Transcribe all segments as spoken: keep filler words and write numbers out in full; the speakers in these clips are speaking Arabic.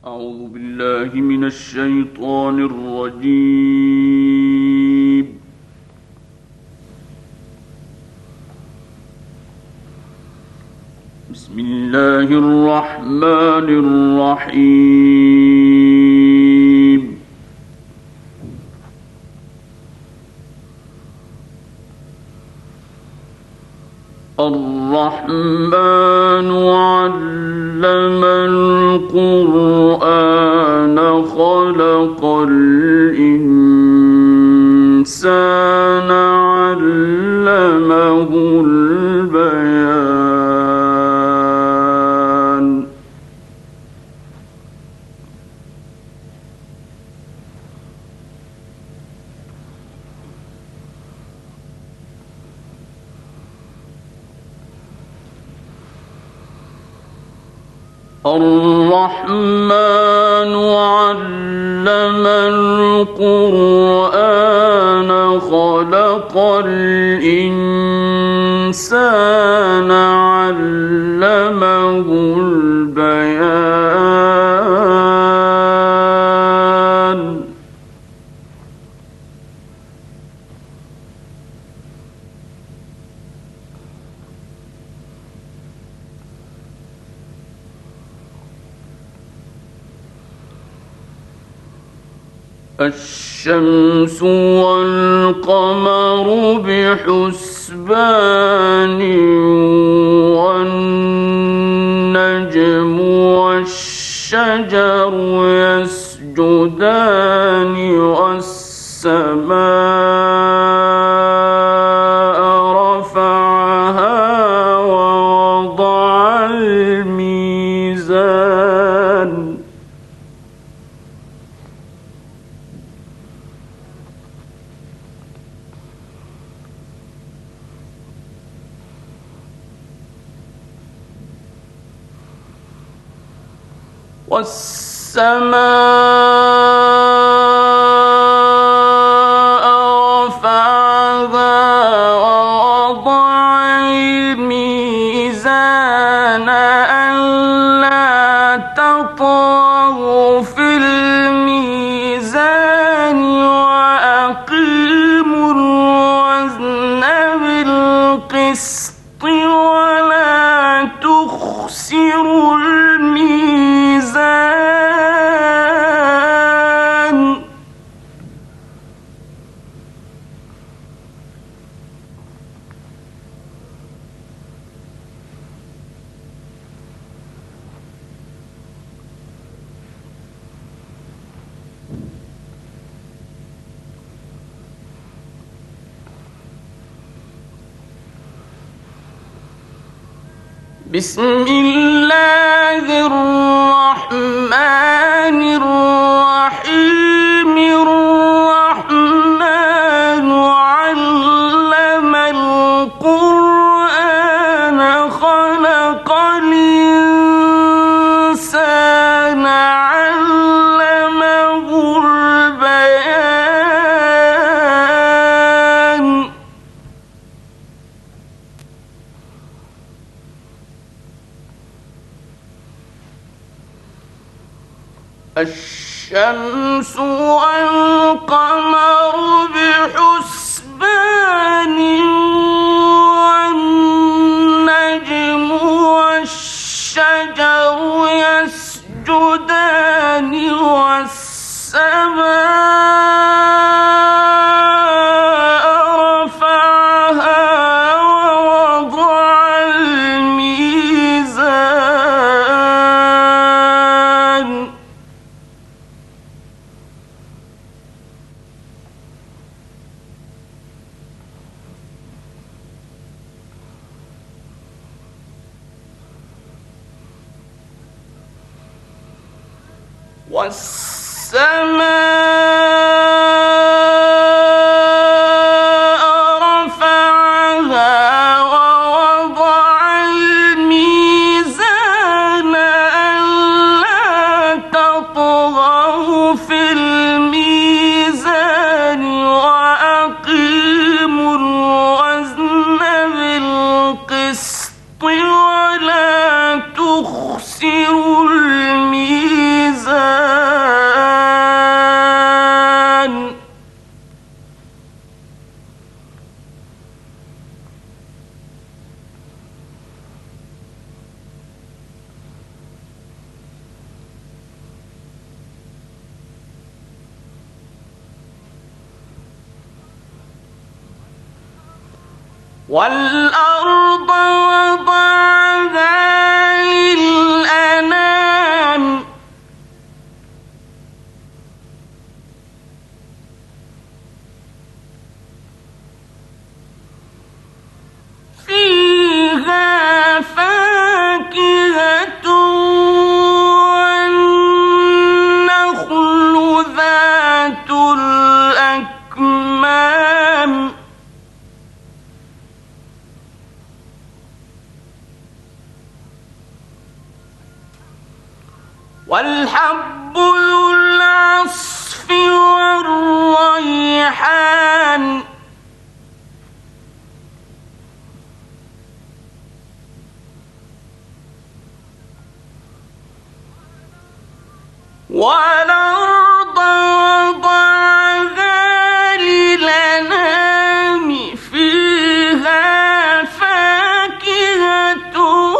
أعوذ بالله من الشيطان الرجيم. بسم الله الرحمن الرحيم. الرحمن علم القرآن خلق الإنسان علمه البيان. الرحمن علم القرآن خلق الإنسان علمه البيان. الشمس والقمر بحسبان والنجم والشجر يسجدان والسماء رفعها ووضع الميزان. والسماء رفعها ووضع الميزان ألا تطغوا في الميزان وأقيموا الوزن بالقسط ولا تخسروا الميزان. بسم الله الرحمن الرحيم. الرحمن علم القرآن خلق الإنسان علمه البيان. الشمس والقمر بحسبان والنجم والشجر يسجدان والسماء رفعها ووضع الميزان. والسماء رفعها ووضع الميزان ألا تطغوا في الميزان وأقيموا الوزن بالقسط ولا تخسروا الميزان. والأرض وضعها للأنام فيها فاكهة والنخل ذات الأكمام والحب ذو العصف والريحان والأرض وضعها للأنام فيها فاكهة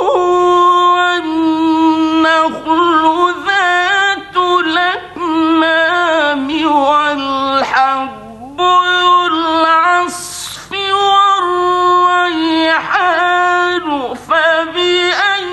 والنخل ذات الأكمام والحب ذو العصف والريحان فبأي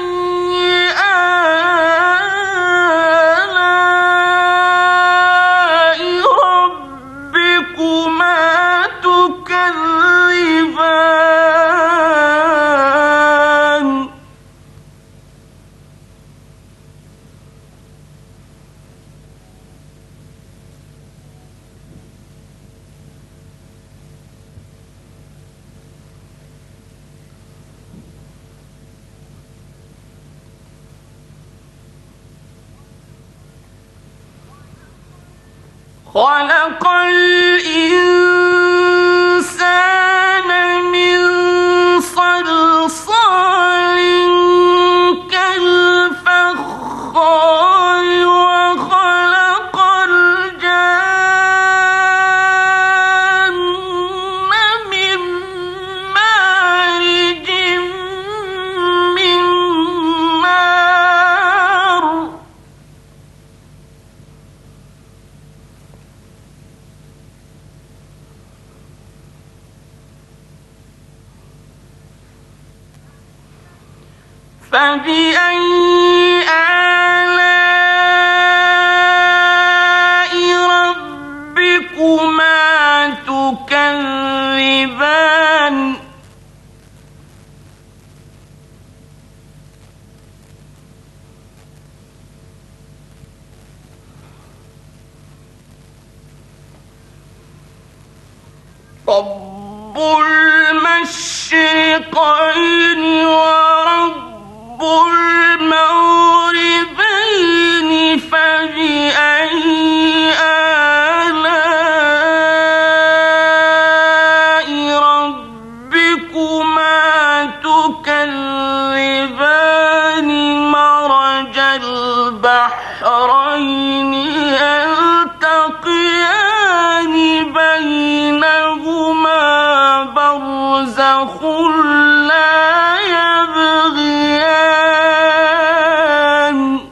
خلق الإنسان من صلصال كالفخار وخلق الجان من مارج من نار فبأي آلاء ربكما تكذبان رب المشرقين ورب المغربين فبأي آلاء ربكما تكذبان مرج البحرين يلتقيان بينهما برزخ لا يبغيان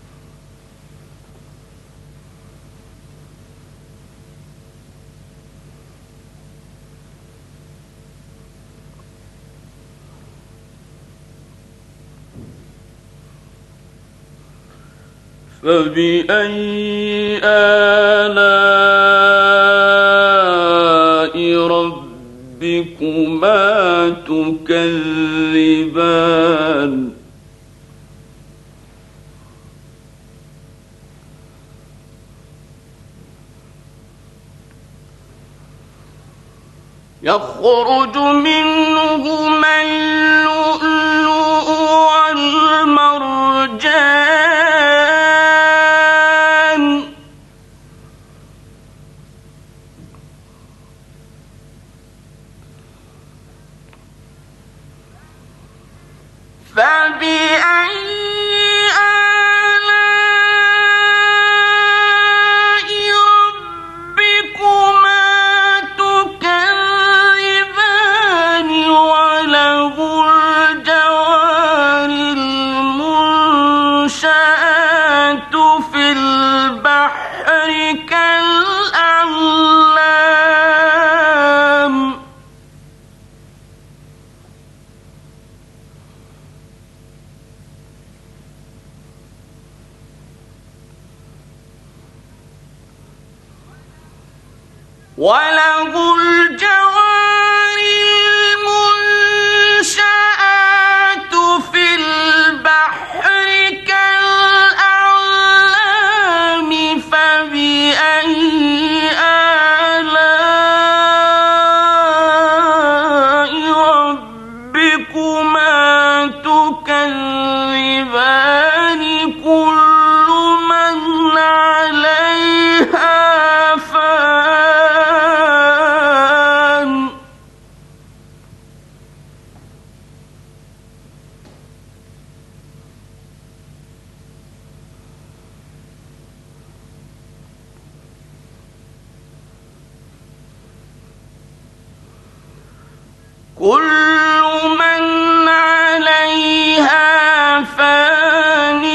فبأي آلاء ربكما تكذبان يخرج منهما اللؤلؤ والمرجان فبأي كالأعلام وله الجوار المنشآت في البحر كالأعلام فبأي آلاء ربكما تكذبان كل من عليها فان كل من عليها فان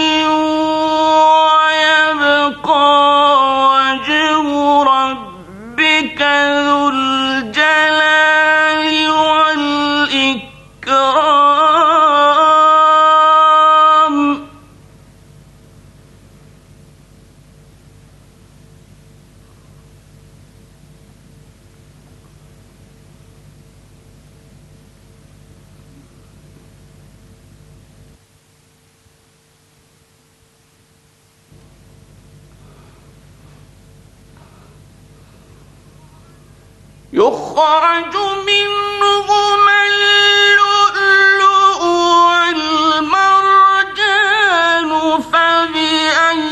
ويبقى وجه ربك ذو الجلال والإكرام يخرج منهما اللؤلؤ والمرجان فبأي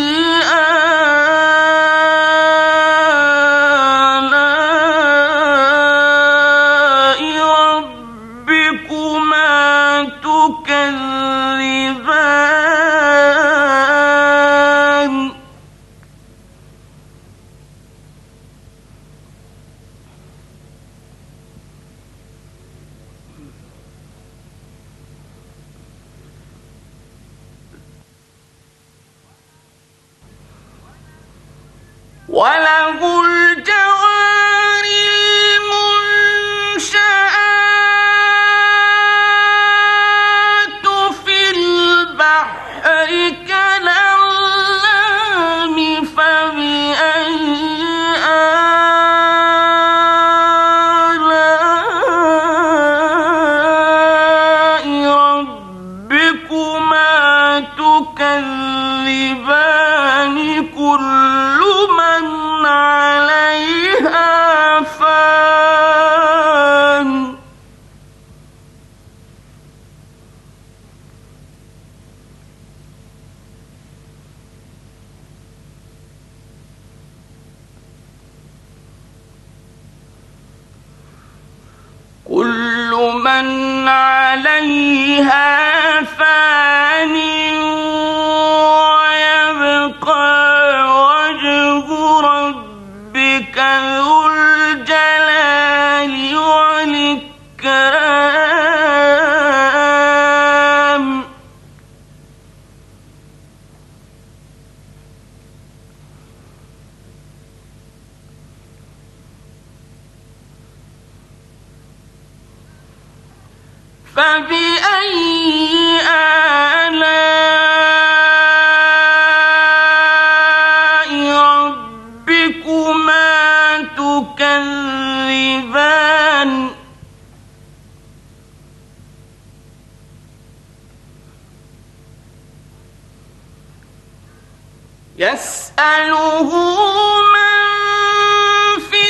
آلاء ربكما تكذبان وله الجوار المنشآت في البحر كالأعلام فبأي آلاء ربكما تكذبان كل من عليها فان كل من عليها فان ويبقى وجه ربك ذو الجلال والإكرام فبأي آلاء ربكما تكذبان يسأله من في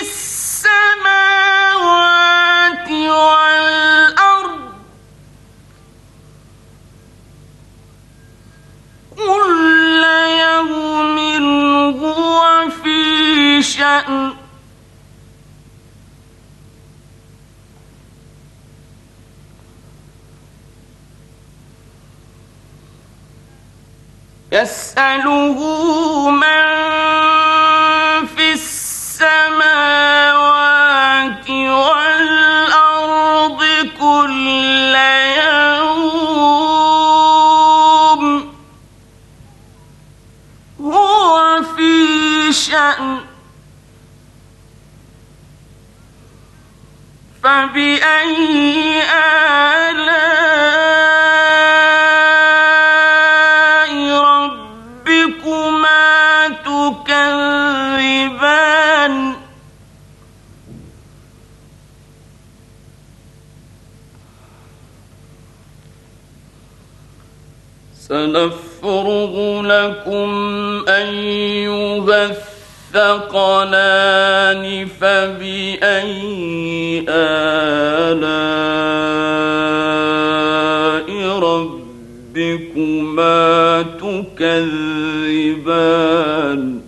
السماوات والأرض كل يوم هو في شأن يسأله من في السماوات والأرض كل يوم هو في شأن فبأي آلاء ربكما تكذبان سنفرغ لكم أيها الثقلان فبأي آلاء ربكما تكذبان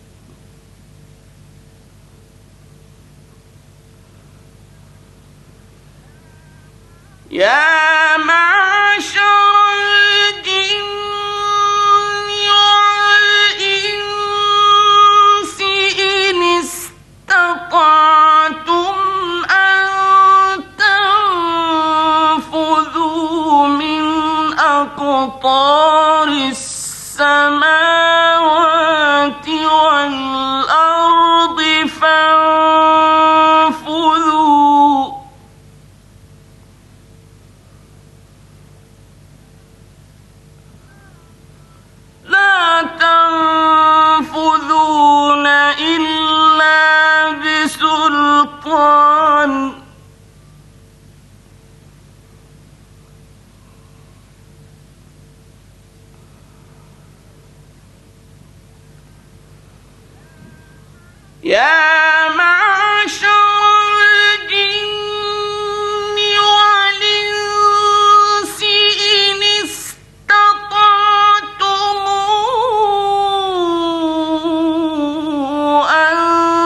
يا معشر الجن والإنس إن استطعتم أن تنفذوا من أقطار السماوات والأرض فانفذوا لا تنفذون إلا بسلطان يا معشر الجن والإنس إن استطعتم أن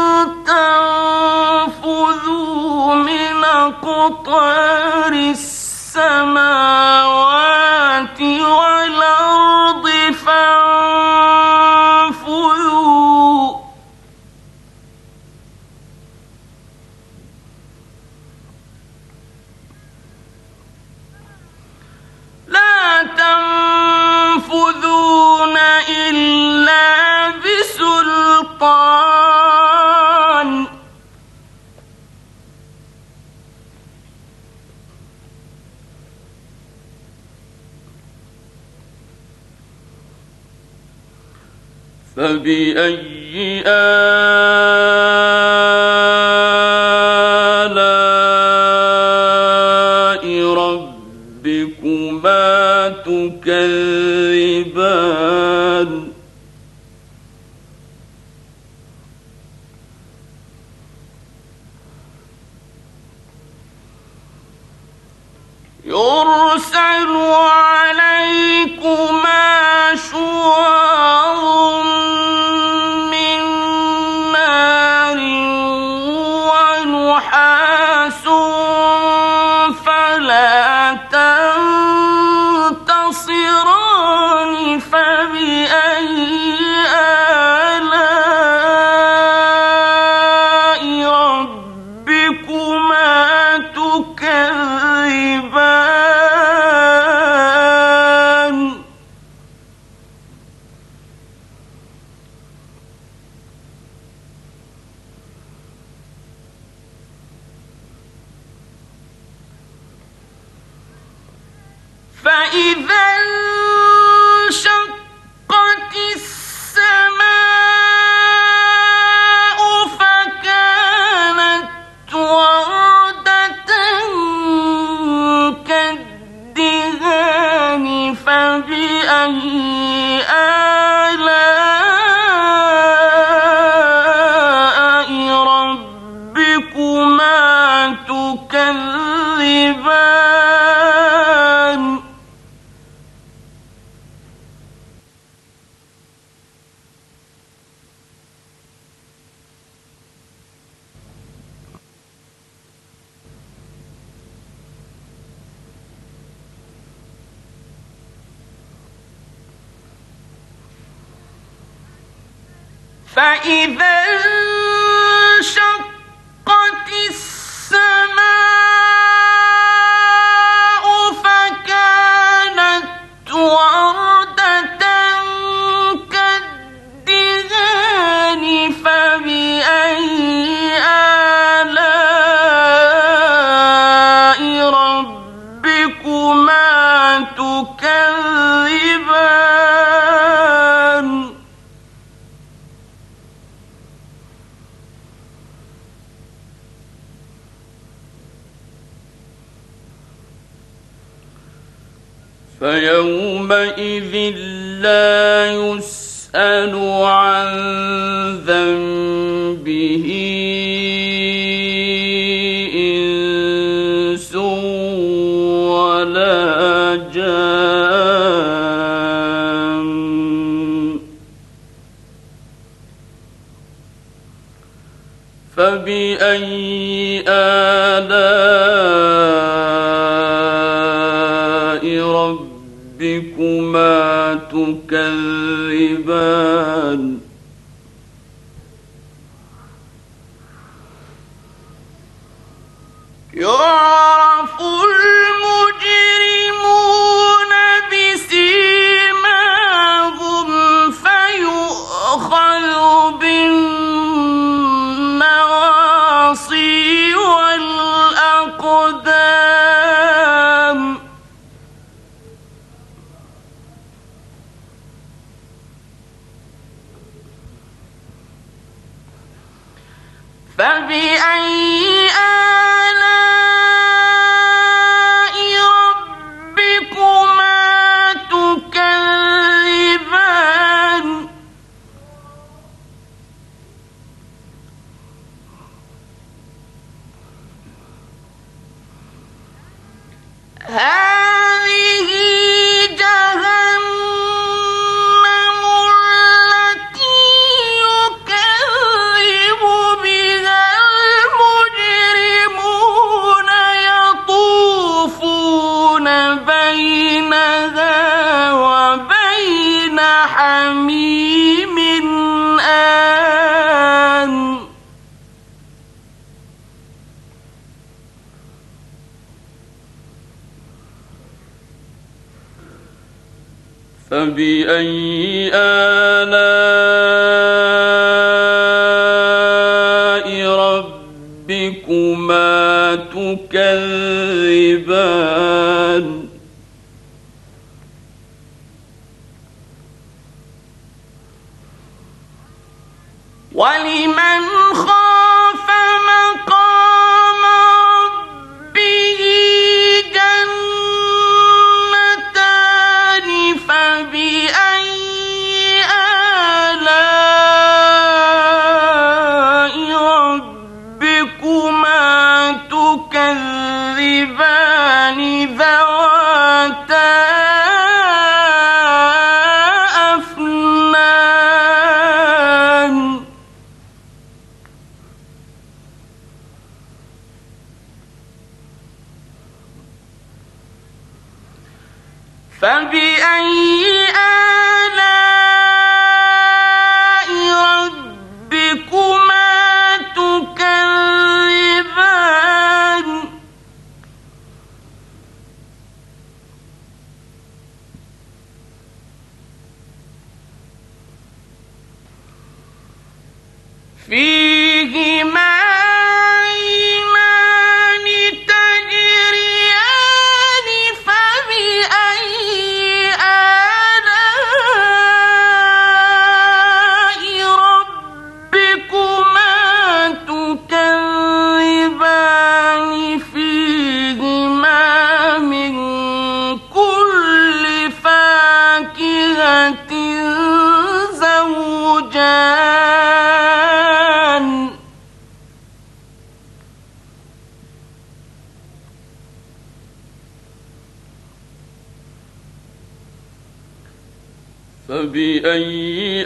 تنفذوا من أقطار السماوات والأرض فانفذوا لا تنفذون إلا بسلطان فبأي آلاء ربكما تكذبان يرسل عليكما شواظ من نار ونحاس فلا تنتصران فبأي آلاء ربكما تكذبان فإذا انشقت السماء فكانت وردة كالدهان فبأي آلاء ربكما تكذبان فإذا انشقت السماء فكانت وردة كالدهان فبأي آلاء ربكما تكذبان فيومئذ لا يسأل عن ذنبه إنس ولا جان فبأي آلاء ربكما تكذبان يعرف المجرمون بسيماهم فيؤخذ بالنواصي والأقدام فبأي آلاء ربكما تكذبان هذه جهنم التي يكذب بها المجرمون يطوفون بينها وبين حميم آن فبأي آلاء ربكما تكذبان ولمن خاف مقام ربه جنتان فبأي آلاء ربكما تكذبان ذواتا أفنان فبأي آلاء ربكما تكذبان فيهما عينان تجريان فبأي آلاء ربكما تكذبان فيهما من كل فاكهة زوجان فبأي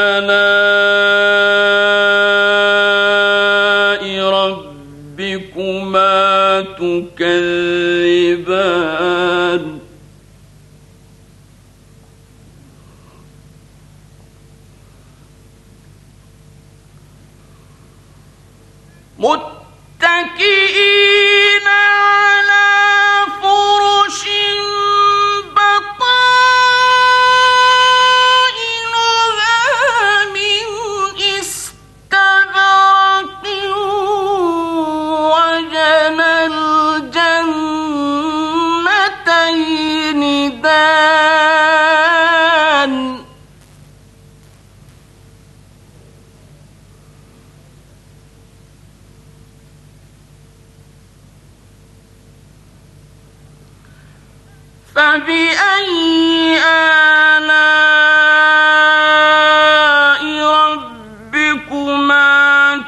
آلاء ربكما تكذبان متكئين على فرش بطائنها من استبرق وجنى الجنتين دان فبأي آلاء ربكما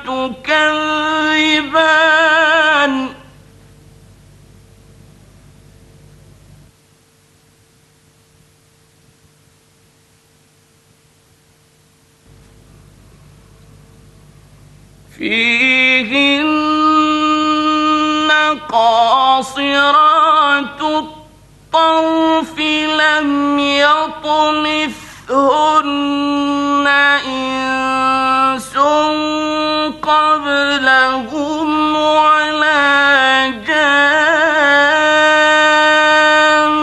تكذبان فيهن قاصرات الطرف لم يطمثهن إنس قبلهم ولا جان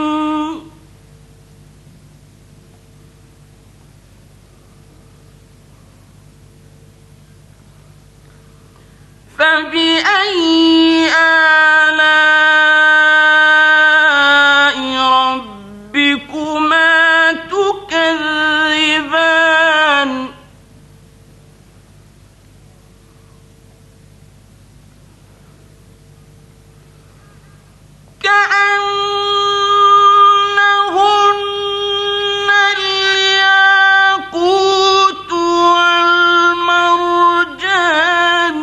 فبأي آلاء ربكما تكذبان كأنهن الياقوت والمرجان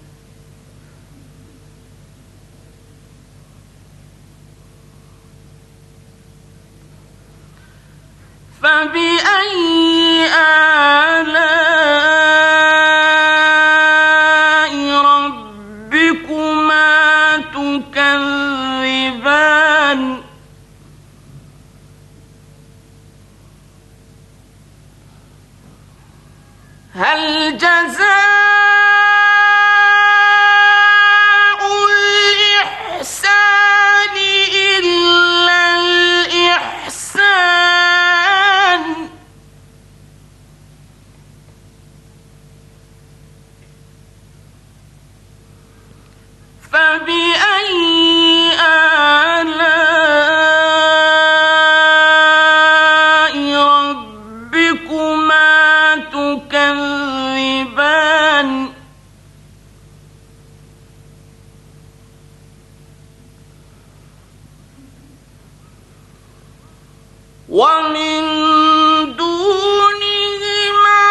فبأي آلاء ربكما تكذبان هل جزاء الإحسان إلا الإحسان فبأي آلاء ربكما تكذبان ومن دونهما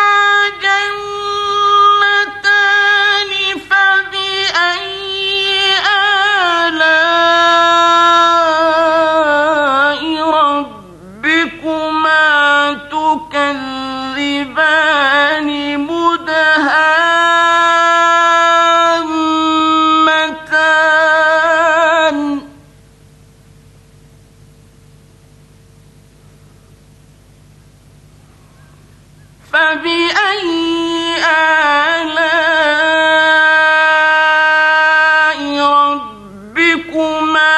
جنتان فبأي آلاء ربكما تكذبان مدهامتان فبأي آلاء ربكما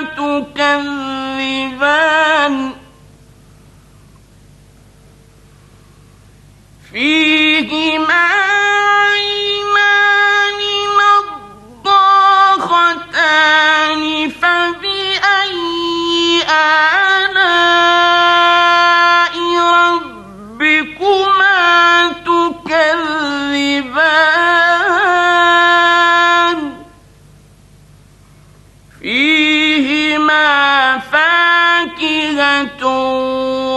تكذبان فيهما عينان نضاختان فبأي آلاء ربكما تكذبان فيهما فاكهة